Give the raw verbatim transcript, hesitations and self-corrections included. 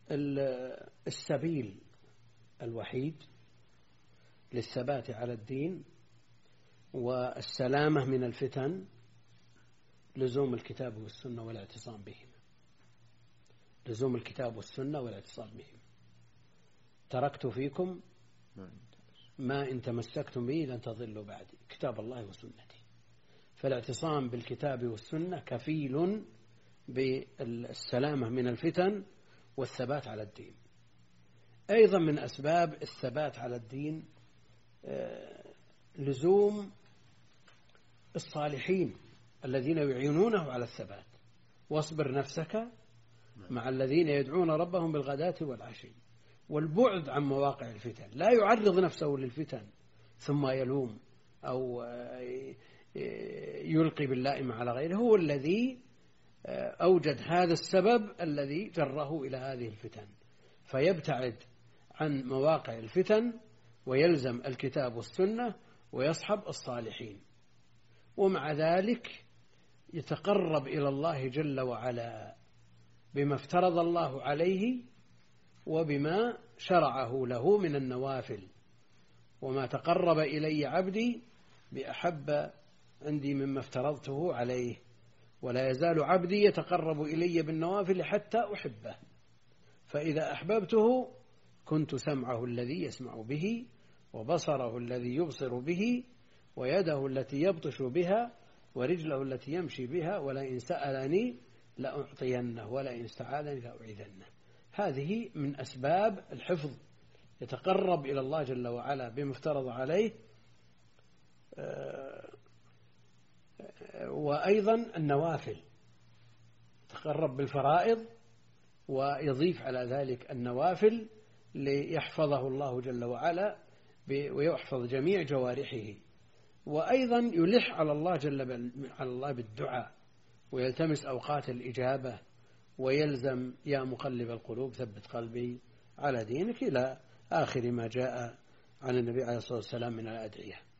السبيل الوحيد للثبات على الدين والسلامة من الفتن لزوم الكتاب والسنة والاعتصام بهم. لزوم الكتاب والسنة والاعتصام بهم. تركت فيكم ما إن تمسكتم به لن تضلوا بعدي، كتاب الله وسنتي. فالاعتصام بالكتاب والسنة كفيل بالسلامة من الفتن والثبات على الدين. أيضا من أسباب الثبات على الدين لزوم الصالحين الذين يعينونه على الثبات. واصبر نفسك مع الذين يدعون ربهم بالغداة والعشي، والبعد عن مواقع الفتن. لا يعرض نفسه للفتن ثم يلوم أو يلقي باللائم على غيره، هو الذي أوجد هذا السبب الذي جره إلى هذه الفتن، فيبتعد عن مواقع الفتن ويلزم الكتاب والسنة ويصحب الصالحين، ومع ذلك يتقرب إلى الله جل وعلا بما افترض الله عليه وبما شرعه له من النوافل. وما تقرب إلي عبدي بأحب عندي مما افترضته عليه، ولا يزال عبدي يتقرب إلي بالنوافل حتى أحبه، فإذا أحببته كنت سمعه الذي يسمع به، وبصره الذي يبصر به، ويده التي يبطش بها، ورجله التي يمشي بها، ولئن سألني لأعطينه، ولئن استعاذني لأعيذنه. هذه من أسباب الحفظ، يتقرب إلى الله جل وعلا بما افترض عليه. وأيضا النوافل، يتقرب بالفرائض ويضيف على ذلك النوافل ليحفظه الله جل وعلا ويحفظ جميع جوارحه. وأيضا يلح على الله جل على الله بالدعاء، ويلتمس أوقات الإجابة، ويلزم يا مقلب القلوب ثبت قلبي على دينك إلى آخر ما جاء عن النبي عليه الصلاة والسلام من الأدعية.